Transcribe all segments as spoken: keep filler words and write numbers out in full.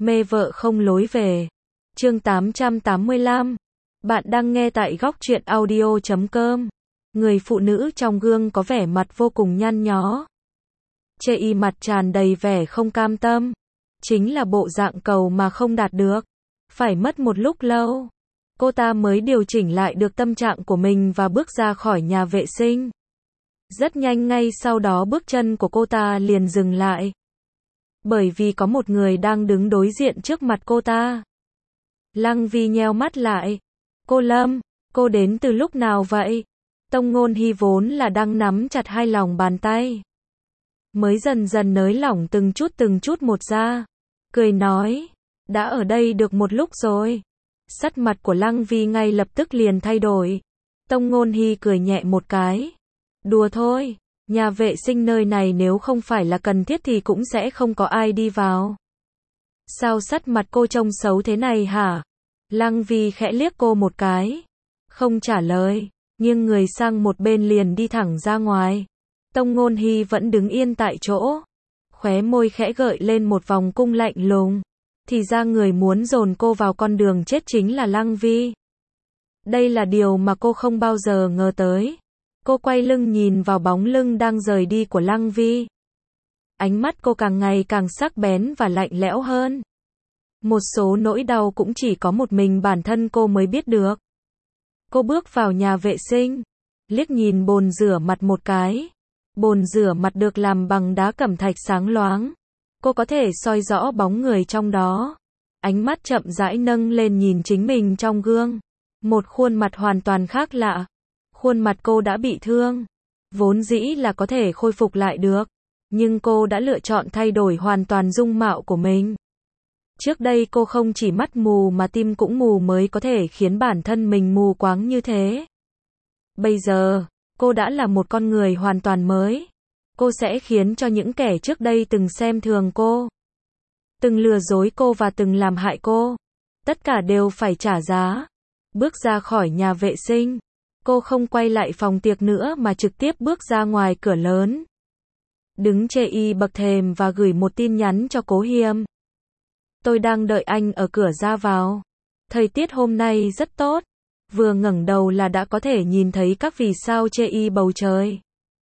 Mê vợ không lối về. Chương tám trăm tám mươi lăm. Bạn đang nghe tại góc truyện audio chấm com. Người phụ nữ trong gương có vẻ mặt vô cùng nhăn nhó. Chê y mặt tràn đầy vẻ không cam tâm. Chính là bộ dạng cầu mà không đạt được. Phải mất một lúc lâu, cô ta mới điều chỉnh lại được tâm trạng của mình và bước ra khỏi nhà vệ sinh. Rất nhanh ngay sau đó bước chân của cô ta liền dừng lại. Bởi vì có một người đang đứng đối diện trước mặt cô ta. Lăng Vi nheo mắt lại. Cô Lâm, cô đến từ lúc nào vậy? Tông Ngôn Hy vốn là đang nắm chặt hai lòng bàn tay. Mới dần dần nới lỏng từng chút từng chút một ra. Cười nói, đã ở đây được một lúc rồi. Sắc mặt của Lăng Vi ngay lập tức liền thay đổi. Tông Ngôn Hy cười nhẹ một cái. Đùa thôi, nhà vệ sinh nơi này nếu không phải là cần thiết thì cũng sẽ không có ai đi vào. Sao sắc mặt cô trông xấu thế này hả? Lăng Vi khẽ liếc cô một cái. Không trả lời, nghiêng người sang một bên liền đi thẳng ra ngoài. Tông Ngôn Hy vẫn đứng yên tại chỗ. Khóe môi khẽ gợi lên một vòng cung lạnh lùng. Thì ra người muốn dồn cô vào con đường chết chính là Lăng Vi. Đây là điều mà cô không bao giờ ngờ tới. Cô quay lưng nhìn vào bóng lưng đang rời đi của Lăng Vi. Ánh mắt cô càng ngày càng sắc bén và lạnh lẽo hơn. Một số nỗi đau cũng chỉ có một mình bản thân cô mới biết được. Cô bước vào nhà vệ sinh, liếc nhìn bồn rửa mặt một cái. Bồn rửa mặt được làm bằng đá cẩm thạch sáng loáng. Cô có thể soi rõ bóng người trong đó. Ánh mắt chậm rãi nâng lên nhìn chính mình trong gương. Một khuôn mặt hoàn toàn khác lạ. Khuôn mặt cô đã bị thương. Vốn dĩ là có thể khôi phục lại được. Nhưng cô đã lựa chọn thay đổi hoàn toàn dung mạo của mình. Trước đây cô không chỉ mắt mù mà tim cũng mù mới có thể khiến bản thân mình mù quáng như thế. Bây giờ, cô đã là một con người hoàn toàn mới. Cô sẽ khiến cho những kẻ trước đây từng xem thường cô, từng lừa dối cô và từng làm hại cô, tất cả đều phải trả giá. Bước ra khỏi nhà vệ sinh, cô không quay lại phòng tiệc nữa mà trực tiếp bước ra ngoài cửa lớn. Đứng chê y bậc thềm và gửi một tin nhắn cho Cố Hiêm. Tôi đang đợi anh ở cửa ra vào. Thời tiết hôm nay rất tốt. Vừa ngẩng đầu là đã có thể nhìn thấy các vì sao chê y bầu trời.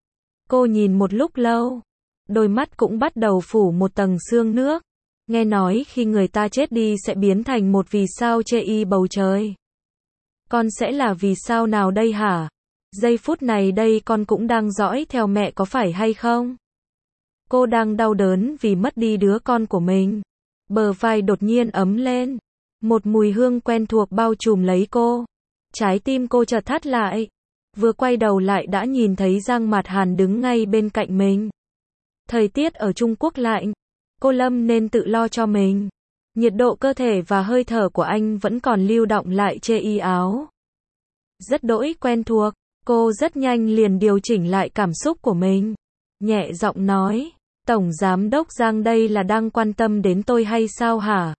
Cô nhìn một lúc lâu. Đôi mắt cũng bắt đầu phủ một tầng sương nước. Nghe nói khi người ta chết đi sẽ biến thành một vì sao chê y bầu trời. Con sẽ là vì sao nào đây hả? Giây phút này đây con cũng đang dõi theo mẹ có phải hay không? Cô đang đau đớn vì mất đi đứa con của mình. Bờ vai đột nhiên ấm lên. Một mùi hương quen thuộc bao trùm lấy cô. Trái tim cô chợt thắt lại. Vừa quay đầu lại đã nhìn thấy Giang Mạt Hàn đứng ngay bên cạnh mình. Thời tiết ở Trung Quốc lạnh. Cô Lâm nên tự lo cho mình. Nhiệt độ cơ thể và hơi thở của anh vẫn còn lưu động lại chê y áo. Rất đỗi quen thuộc. Cô rất nhanh liền điều chỉnh lại cảm xúc của mình. Nhẹ giọng nói. Tổng Giám đốc Giang đây là đang quan tâm đến tôi hay sao hả?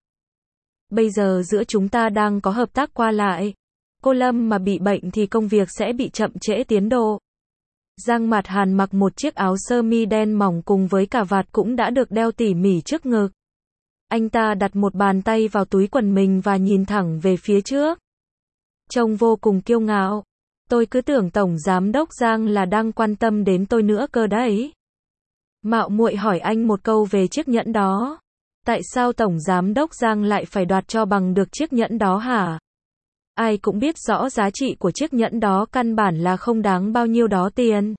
Bây giờ giữa chúng ta đang có hợp tác qua lại. Cô Lâm mà bị bệnh thì công việc sẽ bị chậm trễ tiến độ. Giang Mạt Hàn mặc một chiếc áo sơ mi đen mỏng cùng với cà vạt cũng đã được đeo tỉ mỉ trước ngực. Anh ta đặt một bàn tay vào túi quần mình và nhìn thẳng về phía trước. Trông vô cùng kiêu ngạo. Tôi cứ tưởng Tổng Giám đốc Giang là đang quan tâm đến tôi nữa cơ đấy. Mạo muội hỏi anh một câu về chiếc nhẫn đó. Tại sao Tổng Giám đốc Giang lại phải đoạt cho bằng được chiếc nhẫn đó hả? Ai cũng biết rõ giá trị của chiếc nhẫn đó căn bản là không đáng bao nhiêu đó tiền.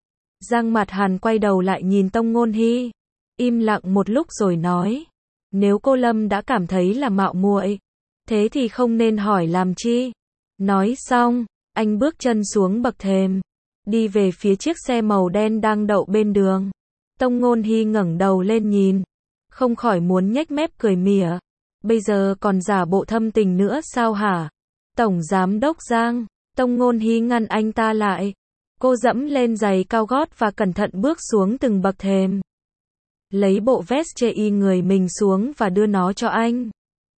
Giang Mạt Hàn quay đầu lại nhìn Tông Ngôn Hy. Im lặng một lúc rồi nói. Nếu cô Lâm đã cảm thấy là mạo muội, thế thì không nên hỏi làm chi. Nói xong, anh bước chân xuống bậc thềm. Đi về phía chiếc xe màu đen đang đậu bên đường. Tông Ngôn Hy ngẩng đầu lên nhìn. Không khỏi muốn nhếch mép cười mỉa. Bây giờ còn giả bộ thâm tình nữa sao hả? Tổng Giám đốc Giang. Tông Ngôn Hy ngăn anh ta lại. Cô dẫm lên giày cao gót và cẩn thận bước xuống từng bậc thềm. Lấy bộ vest chê y người mình xuống và đưa nó cho anh.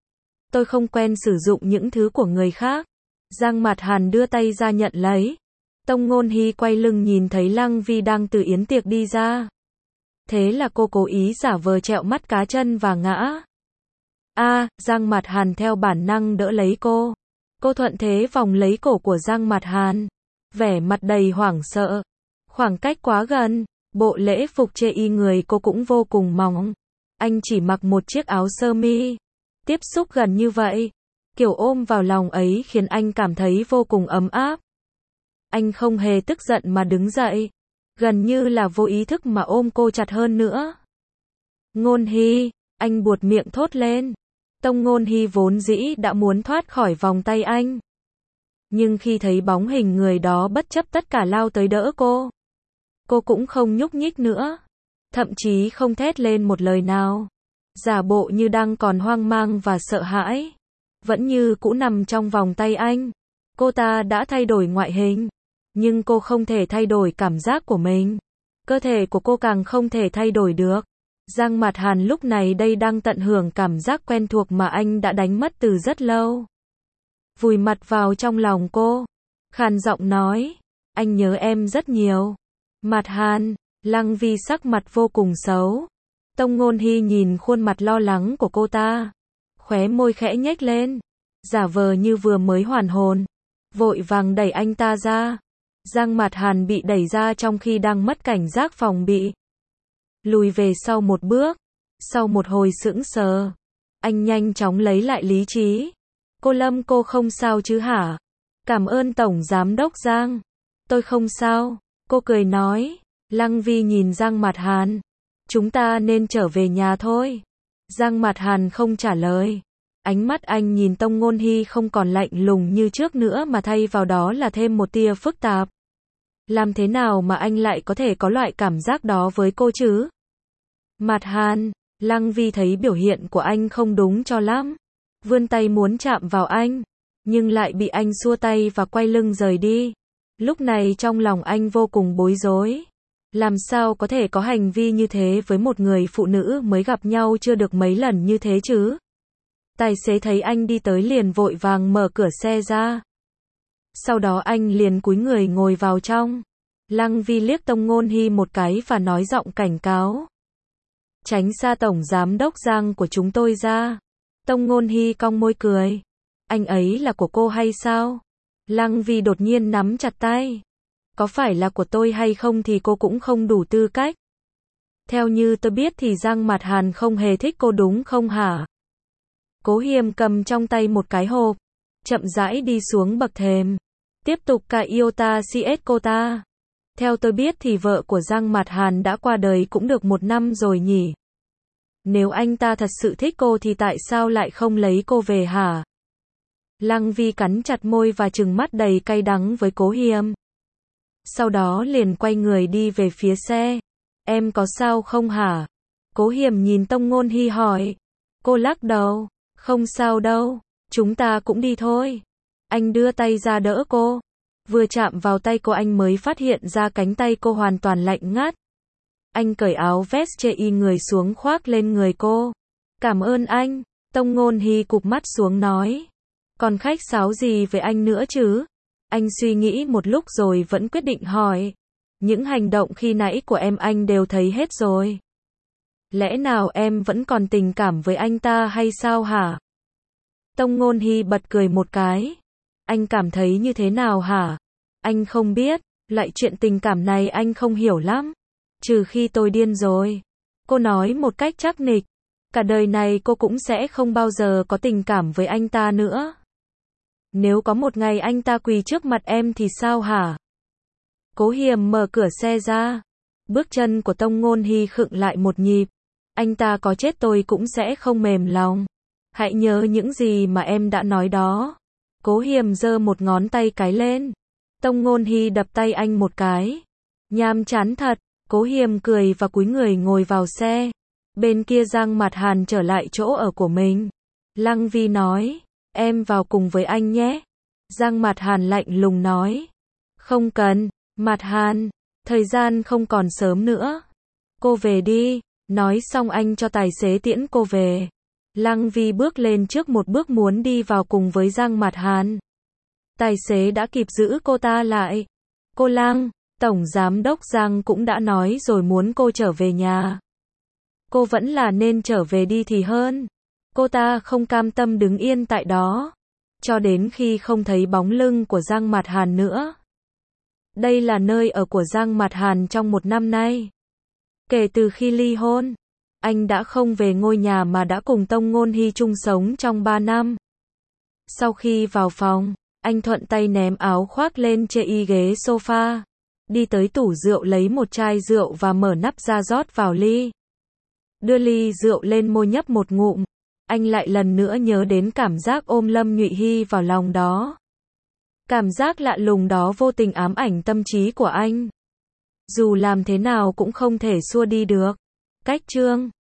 Tôi không quen sử dụng những thứ của người khác. Giang Mạt Hàn đưa tay ra nhận lấy. Tông Ngôn Hy quay lưng nhìn thấy Lăng Vi đang từ yến tiệc đi ra. Thế là cô cố ý giả vờ trẹo mắt cá chân và ngã. A, Giang Mạt Hàn theo bản năng đỡ lấy cô. Cô thuận thế vòng lấy cổ của Giang Mạt Hàn. Vẻ mặt đầy hoảng sợ. Khoảng cách quá gần. Bộ lễ phục chê y người cô cũng vô cùng mỏng. Anh chỉ mặc một chiếc áo sơ mi. Tiếp xúc gần như vậy. Kiểu ôm vào lòng ấy khiến anh cảm thấy vô cùng ấm áp. Anh không hề tức giận mà đứng dậy. Gần như là vô ý thức mà ôm cô chặt hơn nữa. Ngôn Hy, anh buột miệng thốt lên. Tông Ngôn Hy vốn dĩ đã muốn thoát khỏi vòng tay anh. Nhưng khi thấy bóng hình người đó bất chấp tất cả lao tới đỡ cô. Cô cũng không nhúc nhích nữa. Thậm chí không thét lên một lời nào. Giả bộ như đang còn hoang mang và sợ hãi. Vẫn như cũ nằm trong vòng tay anh. Cô ta đã thay đổi ngoại hình. Nhưng cô không thể thay đổi cảm giác của mình. Cơ thể của cô càng không thể thay đổi được. Giang Mạt Hàn lúc này đây đang tận hưởng cảm giác quen thuộc mà anh đã đánh mất từ rất lâu. Vùi mặt vào trong lòng cô. Khàn giọng nói. Anh nhớ em rất nhiều. Mạt Hàn. Lăng Vi sắc mặt vô cùng xấu. Tông Ngôn Hy nhìn khuôn mặt lo lắng của cô ta. Khóe môi khẽ nhếch lên. Giả vờ như vừa mới hoàn hồn. Vội vàng đẩy anh ta ra. Giang Mạt Hàn bị đẩy ra trong khi đang mất cảnh giác phòng bị. Lùi về sau một bước. Sau một hồi sững sờ. Anh nhanh chóng lấy lại lý trí. Cô Lâm, cô không sao chứ hả? Cảm ơn Tổng Giám đốc Giang. Tôi không sao. Cô cười nói. Lăng Vi nhìn Giang Mạt Hàn. Chúng ta nên trở về nhà thôi. Giang Mạt Hàn không trả lời. Ánh mắt anh nhìn Tông Ngôn Hy không còn lạnh lùng như trước nữa mà thay vào đó là thêm một tia phức tạp. Làm thế nào mà anh lại có thể có loại cảm giác đó với cô chứ? Mạt Hàn, Lăng Vi thấy biểu hiện của anh không đúng cho lắm. Vươn tay muốn chạm vào anh. Nhưng lại bị anh xua tay và quay lưng rời đi. Lúc này trong lòng anh vô cùng bối rối. Làm sao có thể có hành vi như thế với một người phụ nữ mới gặp nhau chưa được mấy lần như thế chứ? Tài xế thấy anh đi tới liền vội vàng mở cửa xe ra. Sau đó anh liền cúi người ngồi vào trong. Lăng Vi liếc Tông Ngôn Hy một cái và nói giọng cảnh cáo. Tránh xa Tổng Giám đốc Giang của chúng tôi ra. Tông Ngôn Hy cong môi cười. Anh ấy là của cô hay sao? Lăng Vi đột nhiên nắm chặt tay. Có phải là của tôi hay không thì cô cũng không đủ tư cách. Theo như tôi biết thì Giang Mạt Hàn không hề thích cô đúng không hả? Cố Hiềm cầm trong tay một cái hộp. Chậm rãi đi xuống bậc thềm. Tiếp tục cả iota cs cô ta. Theo tôi biết thì vợ của Giang Mạt Hàn đã qua đời cũng được một năm rồi nhỉ? Nếu anh ta thật sự thích cô thì tại sao lại không lấy cô về hả? Lăng Vi cắn chặt môi và trừng mắt đầy cay đắng với Cố Hiềm. Sau đó liền quay người đi về phía xe. Em có sao không hả? Cố Hiềm nhìn Tông Ngôn Hy hỏi. Cô lắc đầu. Không sao đâu. Chúng ta cũng đi thôi. Anh đưa tay ra đỡ cô. Vừa chạm vào tay cô anh mới phát hiện ra cánh tay cô hoàn toàn lạnh ngắt. Anh cởi áo vest chê y người xuống khoác lên người cô. Cảm ơn anh. Tông Ngôn Hy cụp mắt xuống nói. Còn khách sáo gì với anh nữa chứ? Anh suy nghĩ một lúc rồi vẫn quyết định hỏi. Những hành động khi nãy của em anh đều thấy hết rồi. Lẽ nào em vẫn còn tình cảm với anh ta hay sao hả? Tông Ngôn Hy bật cười một cái. Anh cảm thấy như thế nào hả? Anh không biết, lại chuyện tình cảm này anh không hiểu lắm. Trừ khi tôi điên rồi. Cô nói một cách chắc nịch. Cả đời này cô cũng sẽ không bao giờ có tình cảm với anh ta nữa. Nếu có một ngày anh ta quỳ trước mặt em thì sao hả? Cố Hiềm mở cửa xe ra. Bước chân của Tông Ngôn Hy khựng lại một nhịp. Anh ta có chết tôi cũng sẽ không mềm lòng. Hãy nhớ những gì mà em đã nói đó. Cố Hiềm giơ một ngón tay cái lên. Tông Ngôn Hy đập tay anh một cái. Nhàm chán thật. Cố Hiềm cười và cúi người ngồi vào xe. Bên kia Giang Mạt Hàn trở lại chỗ ở của mình. Lăng Vi nói. Em vào cùng với anh nhé. Giang Mạt Hàn lạnh lùng nói. Không cần. Mạt Hàn. Thời gian không còn sớm nữa. Cô về đi. Nói xong anh cho tài xế tiễn cô về. Lăng Vi bước lên trước một bước muốn đi vào cùng với Giang Mạt Hàn. Tài xế đã kịp giữ cô ta lại. Cô Lăng, Tổng Giám đốc Giang cũng đã nói rồi muốn cô trở về nhà. Cô vẫn là nên trở về đi thì hơn. Cô ta không cam tâm đứng yên tại đó, cho đến khi không thấy bóng lưng của Giang Mạt Hàn nữa. Đây là nơi ở của Giang Mạt Hàn trong một năm nay. Kể từ khi ly hôn, anh đã không về ngôi nhà mà đã cùng Tông Ngôn Hy chung sống trong ba năm. Sau khi vào phòng, anh thuận tay ném áo khoác lên chê y ghế sofa, đi tới tủ rượu lấy một chai rượu và mở nắp ra rót vào ly. Đưa ly rượu lên môi nhấp một ngụm, anh lại lần nữa nhớ đến cảm giác ôm Lâm Nhụy Hy vào lòng đó. Cảm giác lạ lùng đó vô tình ám ảnh tâm trí của anh. Dù làm thế nào cũng không thể xua đi được. Cách chương